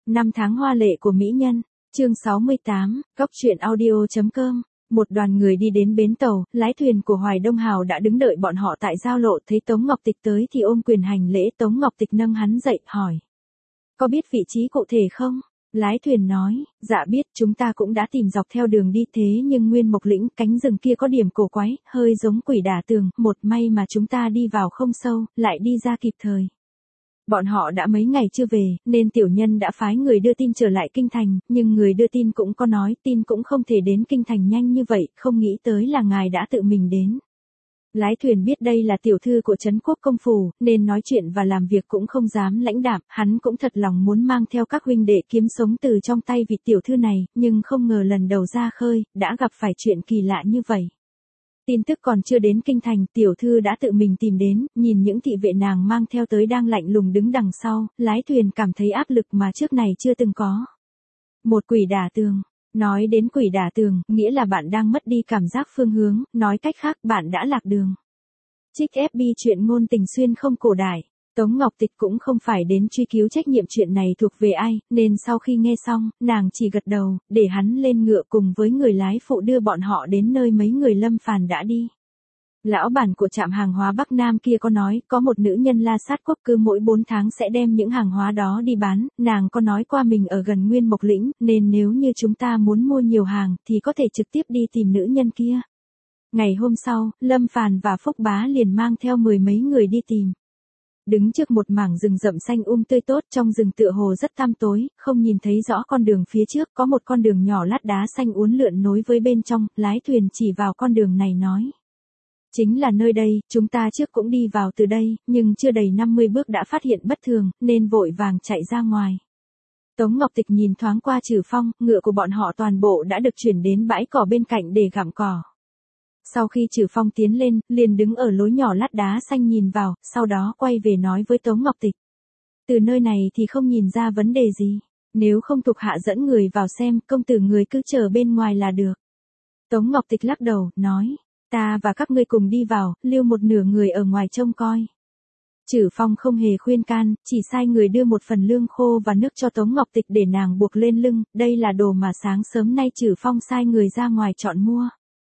Năm tháng hoa lệ của mỹ nhân, chương 68, Góc truyện audio.com. Một đoàn người đi đến bến tàu, lái thuyền của Hoài Đông Hào đã đứng đợi bọn họ tại giao lộ, thấy Tống Ngọc Tịch tới thì ôm quyền hành lễ. Tống Ngọc Tịch nâng hắn dậy, hỏi: "Có biết vị trí cụ thể không?" Lái thuyền nói: "Dạ biết, chúng ta cũng đã tìm dọc theo đường đi, thế nhưng Nguyên Mộc Lĩnh, cánh rừng kia có điểm cổ quái, hơi giống quỷ đả tường, một may mà chúng ta đi vào không sâu, lại đi ra kịp thời. Bọn họ đã mấy ngày chưa về, nên tiểu nhân đã phái người đưa tin trở lại kinh thành, nhưng người đưa tin cũng có nói tin cũng không thể đến kinh thành nhanh như vậy, không nghĩ tới là ngài đã tự mình đến." Lái thuyền biết đây là tiểu thư của Trấn Quốc công phủ, nên nói chuyện và làm việc cũng không dám lãnh đạm, hắn cũng thật lòng muốn mang theo các huynh đệ kiếm sống từ trong tay vị tiểu thư này, nhưng không ngờ lần đầu ra khơi, đã gặp phải chuyện kỳ lạ như vậy. Tin tức còn chưa đến kinh thành, tiểu thư đã tự mình tìm đến, nhìn những thị vệ nàng mang theo tới đang lạnh lùng đứng đằng sau, lái thuyền cảm thấy áp lực mà trước này chưa từng có. Một quỷ đả tường. Nói đến quỷ đả tường, nghĩa là bạn đang mất đi cảm giác phương hướng, nói cách khác bạn đã lạc đường. Trích FB chuyện ngôn tình xuyên không cổ đại. Tống Ngọc Tịch cũng không phải đến truy cứu trách nhiệm chuyện này thuộc về ai, nên sau khi nghe xong, nàng chỉ gật đầu, để hắn lên ngựa cùng với người lái phụ đưa bọn họ đến nơi mấy người Lâm Phàn đã đi. Lão bản của trạm hàng hóa Bắc Nam kia có nói, có một nữ nhân La Sát Quốc cứ mỗi 4 tháng sẽ đem những hàng hóa đó đi bán, nàng có nói qua mình ở gần Nguyên Mộc Lĩnh, nên nếu như chúng ta muốn mua nhiều hàng, thì có thể trực tiếp đi tìm nữ nhân kia. Ngày hôm sau, Lâm Phàn và Phúc Bá liền mang theo 10 mấy người đi tìm. Đứng trước một mảng rừng rậm xanh tươi tốt, trong rừng tựa hồ rất tăm tối, không nhìn thấy rõ con đường phía trước, có một con đường nhỏ lát đá xanh uốn lượn nối với bên trong, lái thuyền chỉ vào con đường này nói: "Chính là nơi đây, chúng ta trước cũng đi vào từ đây, nhưng chưa đầy 50 bước đã phát hiện bất thường, nên vội vàng chạy ra ngoài." Tống Ngọc Tịch nhìn thoáng qua Trử Phong, ngựa của bọn họ toàn bộ đã được chuyển đến bãi cỏ bên cạnh để gặm cỏ. Sau khi Trử Phong tiến lên, liền đứng ở lối nhỏ lát đá xanh nhìn vào, sau đó quay về nói với Tống Ngọc Tịch: "Từ nơi này thì không nhìn ra vấn đề gì, nếu không thuộc hạ dẫn người vào xem, công tử người cứ chờ bên ngoài là được." Tống Ngọc Tịch lắc đầu, nói: "Ta và các ngươi cùng đi vào, lưu một nửa người ở ngoài trông coi." Trử Phong không hề khuyên can, chỉ sai người đưa một phần lương khô và nước cho Tống Ngọc Tịch để nàng buộc lên lưng, đây là đồ mà sáng sớm nay Trử Phong sai người ra ngoài chọn mua.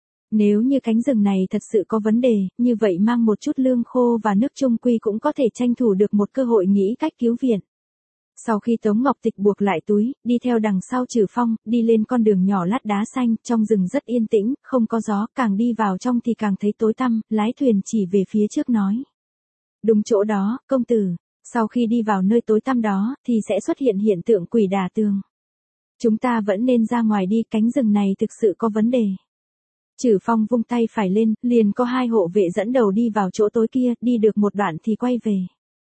Nếu như cánh rừng này thật sự có vấn đề, như vậy mang một chút lương khô và nước chung quy cũng có thể tranh thủ được một cơ hội nghĩ cách cứu viện. Sau khi Tống Ngọc Tịch buộc lại túi, đi theo đằng sau Trử Phong, đi lên con đường nhỏ lát đá xanh, trong rừng rất yên tĩnh, không có gió, càng đi vào trong thì càng thấy tối tăm, lái thuyền chỉ về phía trước nói: "Đúng chỗ đó, công tử, sau khi đi vào nơi tối tăm đó, thì sẽ xuất hiện hiện tượng quỷ đả tường. Chúng ta vẫn nên ra ngoài đi, cánh rừng này thực sự có vấn đề." Trử Phong vung tay phải lên, liền có 2 hộ vệ dẫn đầu đi vào chỗ tối kia, đi được một đoạn thì quay về.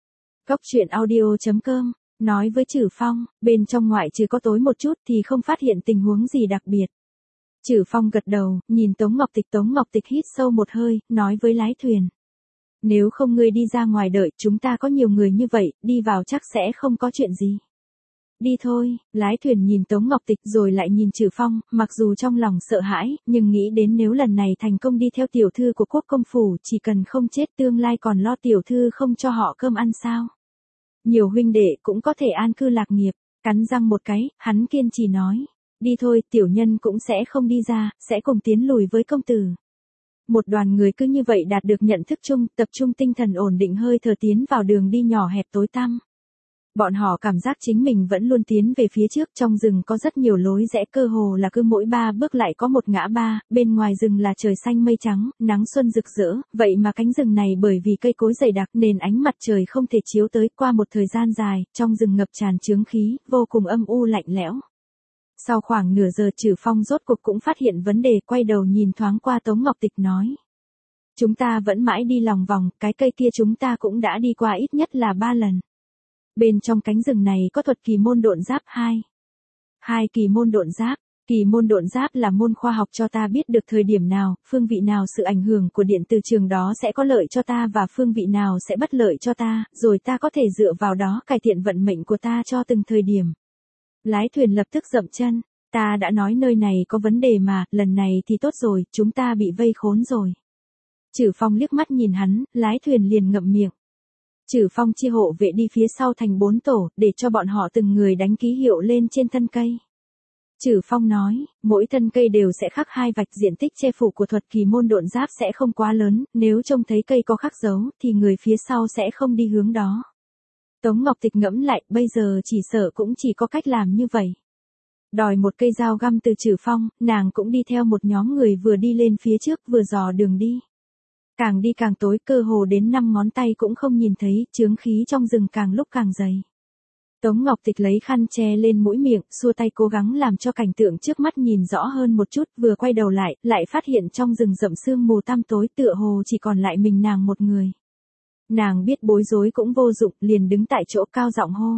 Góc truyện audio.com. Nói với Trử Phong, bên trong ngoại trừ có tối một chút thì không phát hiện tình huống gì đặc biệt. Trử Phong gật đầu, nhìn Tống Ngọc Tịch hít sâu một hơi, nói với lái thuyền: "Nếu không ngươi đi ra ngoài đợi, chúng ta có nhiều người như vậy, đi vào chắc sẽ không có chuyện gì." "Đi thôi." Lái thuyền nhìn Tống Ngọc Tịch rồi lại nhìn Trử Phong, mặc dù trong lòng sợ hãi, nhưng nghĩ đến nếu lần này thành công đi theo tiểu thư của quốc công phủ, chỉ cần không chết tương lai còn lo tiểu thư không cho họ cơm ăn sao. Nhiều huynh đệ cũng có thể an cư lạc nghiệp. Cắn răng một cái, hắn kiên trì nói: "Đi thôi, tiểu nhân cũng sẽ không đi ra, sẽ cùng tiến lùi với công tử." Một đoàn người cứ như vậy đạt được nhận thức chung, tập trung tinh thần ổn định hơi thở tiến vào đường đi nhỏ hẹp tối tăm. Bọn họ cảm giác chính mình vẫn luôn tiến về phía trước, trong rừng có rất nhiều lối rẽ, cơ hồ là cứ mỗi 3 bước lại có một ngã ba, bên ngoài rừng là trời xanh mây trắng, nắng xuân rực rỡ, vậy mà cánh rừng này bởi vì cây cối dày đặc nên ánh mặt trời không thể chiếu tới, qua một thời gian dài, trong rừng ngập tràn chướng khí, vô cùng âm u lạnh lẽo. Sau khoảng nửa giờ Trử Phong rốt cuộc cũng phát hiện vấn đề, quay đầu nhìn thoáng qua Tống Ngọc Tịch nói: "Chúng ta vẫn mãi đi lòng vòng, cái cây kia chúng ta cũng đã đi qua ít nhất là 3 lần. Bên trong cánh rừng này có thuật kỳ môn độn giáp 2. Kỳ môn độn giáp. Kỳ môn độn giáp là môn khoa học cho ta biết được thời điểm nào, phương vị nào sự ảnh hưởng của điện từ trường đó sẽ có lợi cho ta và phương vị nào sẽ bất lợi cho ta, rồi ta có thể dựa vào đó cải thiện vận mệnh của ta cho từng thời điểm." Lái thuyền lập tức dậm chân: "Ta đã nói nơi này có vấn đề mà, lần này thì tốt rồi, chúng ta bị vây khốn rồi." Trử Phong liếc mắt nhìn hắn, lái thuyền liền ngậm miệng. Trử Phong chia hộ vệ đi phía sau thành 4 tổ, để cho bọn họ từng người đánh ký hiệu lên trên thân cây. Trử Phong nói, mỗi thân cây đều sẽ khắc 2 vạch, diện tích che phủ của thuật kỳ môn độn giáp sẽ không quá lớn, nếu trông thấy cây có khắc dấu, thì người phía sau sẽ không đi hướng đó. Tống Ngọc Tịch ngẫm lại, bây giờ chỉ sợ cũng chỉ có cách làm như vậy. Đòi một cây dao găm từ Trử Phong, nàng cũng đi theo một nhóm người vừa đi lên phía trước vừa dò đường đi. Càng đi càng tối, cơ hồ đến 5 ngón tay cũng không nhìn thấy, chướng khí trong rừng càng lúc càng dày. Tống Ngọc Tịch lấy khăn che lên mũi miệng, xua tay cố gắng làm cho cảnh tượng trước mắt nhìn rõ hơn một chút, vừa quay đầu lại, lại phát hiện trong rừng rậm sương mù tăm tối tựa hồ chỉ còn lại mình nàng một người. Nàng biết bối rối cũng vô dụng, liền đứng tại chỗ cao giọng hô.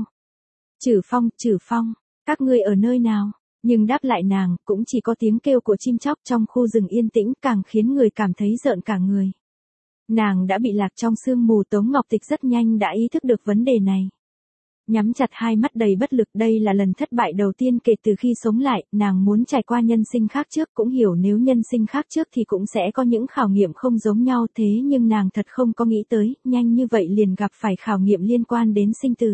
Trử Phong, các ngươi ở nơi nào? Nhưng đáp lại nàng, cũng chỉ có tiếng kêu của chim chóc trong khu rừng yên tĩnh, càng khiến người cảm thấy rợn cả người. Nàng đã bị lạc trong sương mù. Tống Ngọc Tịch rất nhanh đã ý thức được vấn đề này. Nhắm chặt hai mắt đầy bất lực, đây là lần thất bại đầu tiên kể từ khi sống lại, nàng muốn trải qua nhân sinh khác trước, cũng hiểu nếu nhân sinh khác trước thì cũng sẽ có những khảo nghiệm không giống nhau, thế nhưng nàng thật không có nghĩ tới, nhanh như vậy liền gặp phải khảo nghiệm liên quan đến sinh tử.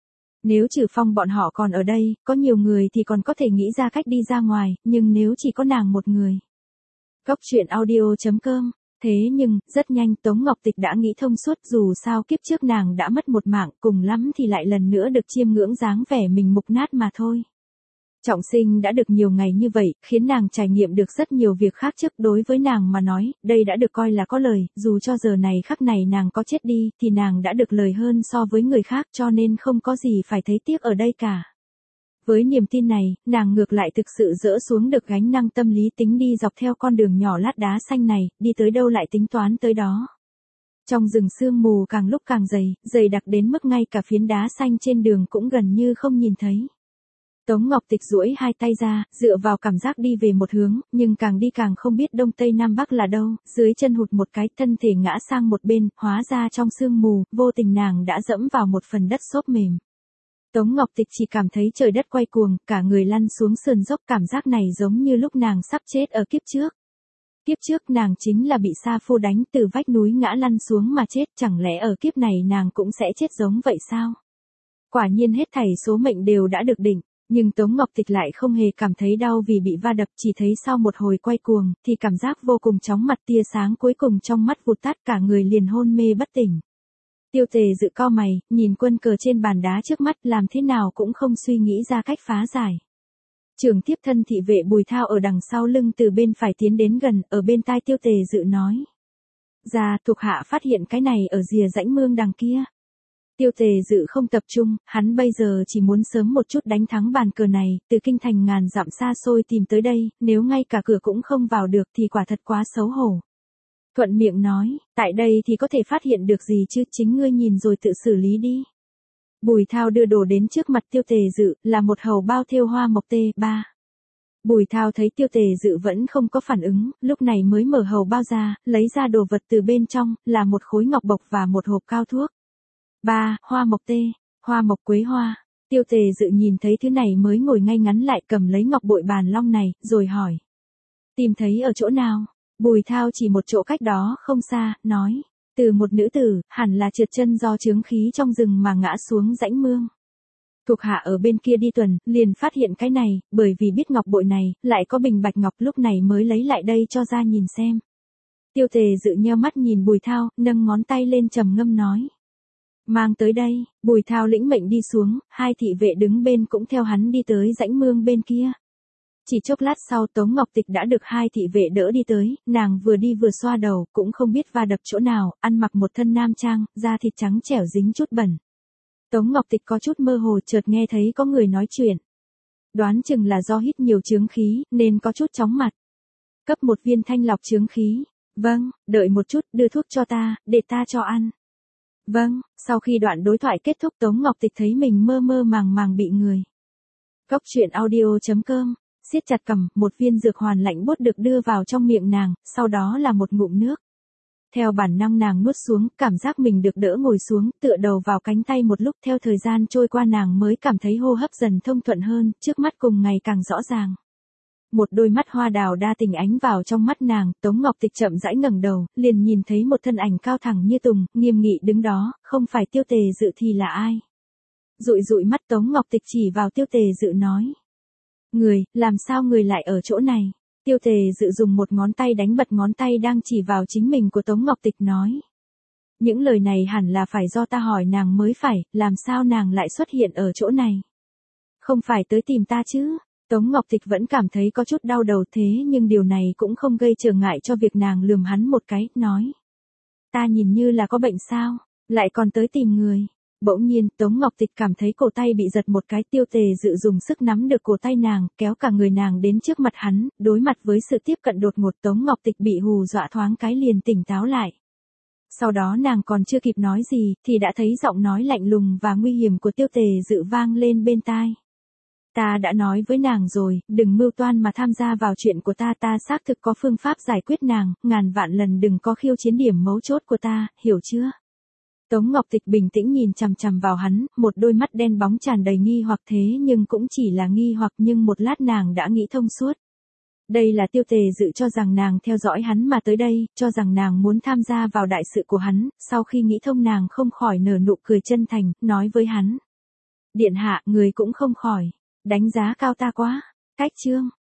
Nếu Trử Phong bọn họ còn ở đây, có nhiều người thì còn có thể nghĩ ra cách đi ra ngoài, nhưng nếu chỉ có nàng một người. Góc truyện audio.com. Thế nhưng, rất nhanh Tống Ngọc Tịch đã nghĩ thông suốt, dù sao kiếp trước nàng đã mất một mạng, cùng lắm thì lại lần nữa được chiêm ngưỡng dáng vẻ mình mục nát mà thôi. Trọng sinh đã được nhiều ngày như vậy, khiến nàng trải nghiệm được rất nhiều việc khác trước, đối với nàng mà nói, đây đã được coi là có lời, dù cho giờ này khắc này nàng có chết đi, thì nàng đã được lời hơn so với người khác, cho nên không có gì phải thấy tiếc ở đây cả. Với niềm tin này, nàng ngược lại thực sự dỡ xuống được gánh nặng tâm lý, tính đi dọc theo con đường nhỏ lát đá xanh này, đi tới đâu lại tính toán tới đó. Trong rừng sương mù càng lúc càng dày đặc đến mức ngay cả phiến đá xanh trên đường cũng gần như không nhìn thấy. Tống Ngọc Tịch duỗi hai tay ra, dựa vào cảm giác đi về một hướng, nhưng càng đi càng không biết đông tây nam bắc là đâu, dưới chân hụt một cái, thân thể ngã sang một bên, hóa ra trong sương mù, vô tình nàng đã dẫm vào một phần đất xốp mềm. Tống Ngọc Tịch chỉ cảm thấy trời đất quay cuồng, cả người lăn xuống sườn dốc, cảm giác này giống như lúc nàng sắp chết ở kiếp trước. Kiếp trước nàng chính là bị Sa Phu đánh từ vách núi ngã lăn xuống mà chết, chẳng lẽ ở kiếp này nàng cũng sẽ chết giống vậy sao? Quả nhiên hết thảy số mệnh đều đã được định, nhưng Tống Ngọc Tịch lại không hề cảm thấy đau vì bị va đập, chỉ thấy sau một hồi quay cuồng, thì cảm giác vô cùng chóng mặt, tia sáng cuối cùng trong mắt vụt tắt, cả người liền hôn mê bất tỉnh. Tiêu Tề Dự cau mày, nhìn quân cờ trên bàn đá trước mắt, làm thế nào cũng không suy nghĩ ra cách phá giải. Trưởng tiếp thân thị vệ Bùi Thao ở đằng sau lưng từ bên phải tiến đến gần, ở bên tai Tiêu Tề Dự nói. Ra, thuộc hạ phát hiện cái này ở rìa rãnh mương đằng kia. Tiêu Tề Dự không tập trung, hắn bây giờ chỉ muốn sớm một chút đánh thắng bàn cờ này, từ kinh thành ngàn dặm xa xôi tìm tới đây, nếu ngay cả cửa cũng không vào được thì quả thật quá xấu hổ. Thuận miệng nói, tại đây thì có thể phát hiện được gì chứ, chính ngươi nhìn rồi tự xử lý đi. Bùi Thao đưa đồ đến trước mặt Tiêu Tề Dự, là một hầu bao thêu hoa mộc T3. Bùi Thao thấy Tiêu Tề Dự vẫn không có phản ứng, lúc này mới mở hầu bao ra, lấy ra đồ vật từ bên trong, là một khối ngọc bộc và một hộp cao thuốc. 3. Hoa mộc hoa mộc quế hoa. Tiêu Tề Dự nhìn thấy thứ này mới ngồi ngay ngắn lại, cầm lấy ngọc bội bàn long này, rồi hỏi. Tìm thấy ở chỗ nào? Bùi Thao chỉ một chỗ cách đó không xa, nói. Từ một nữ tử, hẳn là trượt chân do chướng khí trong rừng mà ngã xuống rãnh mương. Thuộc hạ ở bên kia đi tuần, liền phát hiện cái này, bởi vì biết ngọc bội này, lại có bình bạch ngọc, lúc này mới lấy lại đây cho ra nhìn xem. Tiêu Tề Dự nheo mắt nhìn Bùi Thao, nâng ngón tay lên trầm ngâm nói. Mang tới đây. Bùi Thao lĩnh mệnh đi xuống, hai thị vệ đứng bên cũng theo hắn đi tới rãnh mương bên kia. Chỉ chốc lát sau Tống Ngọc Tịch đã được hai thị vệ đỡ đi tới, nàng vừa đi vừa xoa đầu, cũng không biết va đập chỗ nào, ăn mặc một thân nam trang, da thịt trắng trẻo dính chút bẩn. Tống Ngọc Tịch có chút mơ hồ, chợt nghe thấy có người nói chuyện. Đoán chừng là do hít nhiều chướng khí, nên có chút chóng mặt. Cấp một viên thanh lọc chướng khí. Vâng, đợi một chút, đưa thuốc cho ta, để ta cho ăn. Vâng, sau khi đoạn đối thoại kết thúc Tống Ngọc Tịch thấy mình mơ mơ màng màng bị người. Góc truyện audio.com. Siết chặt cầm, một viên dược hoàn lạnh buốt được đưa vào trong miệng nàng, sau đó là một ngụm nước. Theo bản năng nàng nuốt xuống, cảm giác mình được đỡ ngồi xuống, tựa đầu vào cánh tay một lúc, theo thời gian trôi qua nàng mới cảm thấy hô hấp dần thông thuận hơn, trước mắt cùng ngày càng rõ ràng. Một đôi mắt hoa đào đa tình ánh vào trong mắt nàng, Tống Ngọc Tịch chậm rãi ngẩng đầu, liền nhìn thấy một thân ảnh cao thẳng như tùng, nghiêm nghị đứng đó, không phải Tiêu Tề Dự thì là ai? Dụi dụi mắt Tống Ngọc Tịch chỉ vào Tiêu Tề Dự nói. Người, làm sao người lại ở chỗ này? Tiêu Tề Dự dùng một ngón tay đánh bật ngón tay đang chỉ vào chính mình của Tống Ngọc Tịch nói. Những lời này hẳn là phải do ta hỏi nàng mới phải, làm sao nàng lại xuất hiện ở chỗ này? Không phải tới tìm ta chứ? Tống Ngọc Tịch vẫn cảm thấy có chút đau đầu thế nhưng điều này cũng không gây trở ngại cho việc nàng lườm hắn một cái, nói. Ta nhìn như là có bệnh sao, lại còn tới tìm người. Bỗng nhiên Tống Ngọc Tịch cảm thấy cổ tay bị giật một cái, Tiêu Tề Dự dùng sức nắm được cổ tay nàng, kéo cả người nàng đến trước mặt hắn, đối mặt với sự tiếp cận đột ngột Tống Ngọc Tịch bị hù dọa thoáng cái liền tỉnh táo lại. Sau đó nàng còn chưa kịp nói gì, thì đã thấy giọng nói lạnh lùng và nguy hiểm của Tiêu Tề Dự vang lên bên tai. Ta đã nói với nàng rồi, đừng mưu toan mà tham gia vào chuyện của ta, ta xác thực có phương pháp giải quyết nàng, ngàn vạn lần đừng có khiêu chiến điểm mấu chốt của ta, hiểu chưa? Tống Ngọc Tịch bình tĩnh nhìn chằm chằm vào hắn, một đôi mắt đen bóng tràn đầy nghi hoặc thế nhưng cũng chỉ là nghi hoặc nhưng một lát nàng đã nghĩ thông suốt. Đây là Tiêu Tề Dự cho rằng nàng theo dõi hắn mà tới đây, cho rằng nàng muốn tham gia vào đại sự của hắn, sau khi nghĩ thông nàng không khỏi nở nụ cười chân thành, nói với hắn. Điện hạ, người cũng không khỏi đánh giá cao ta quá. Cách chương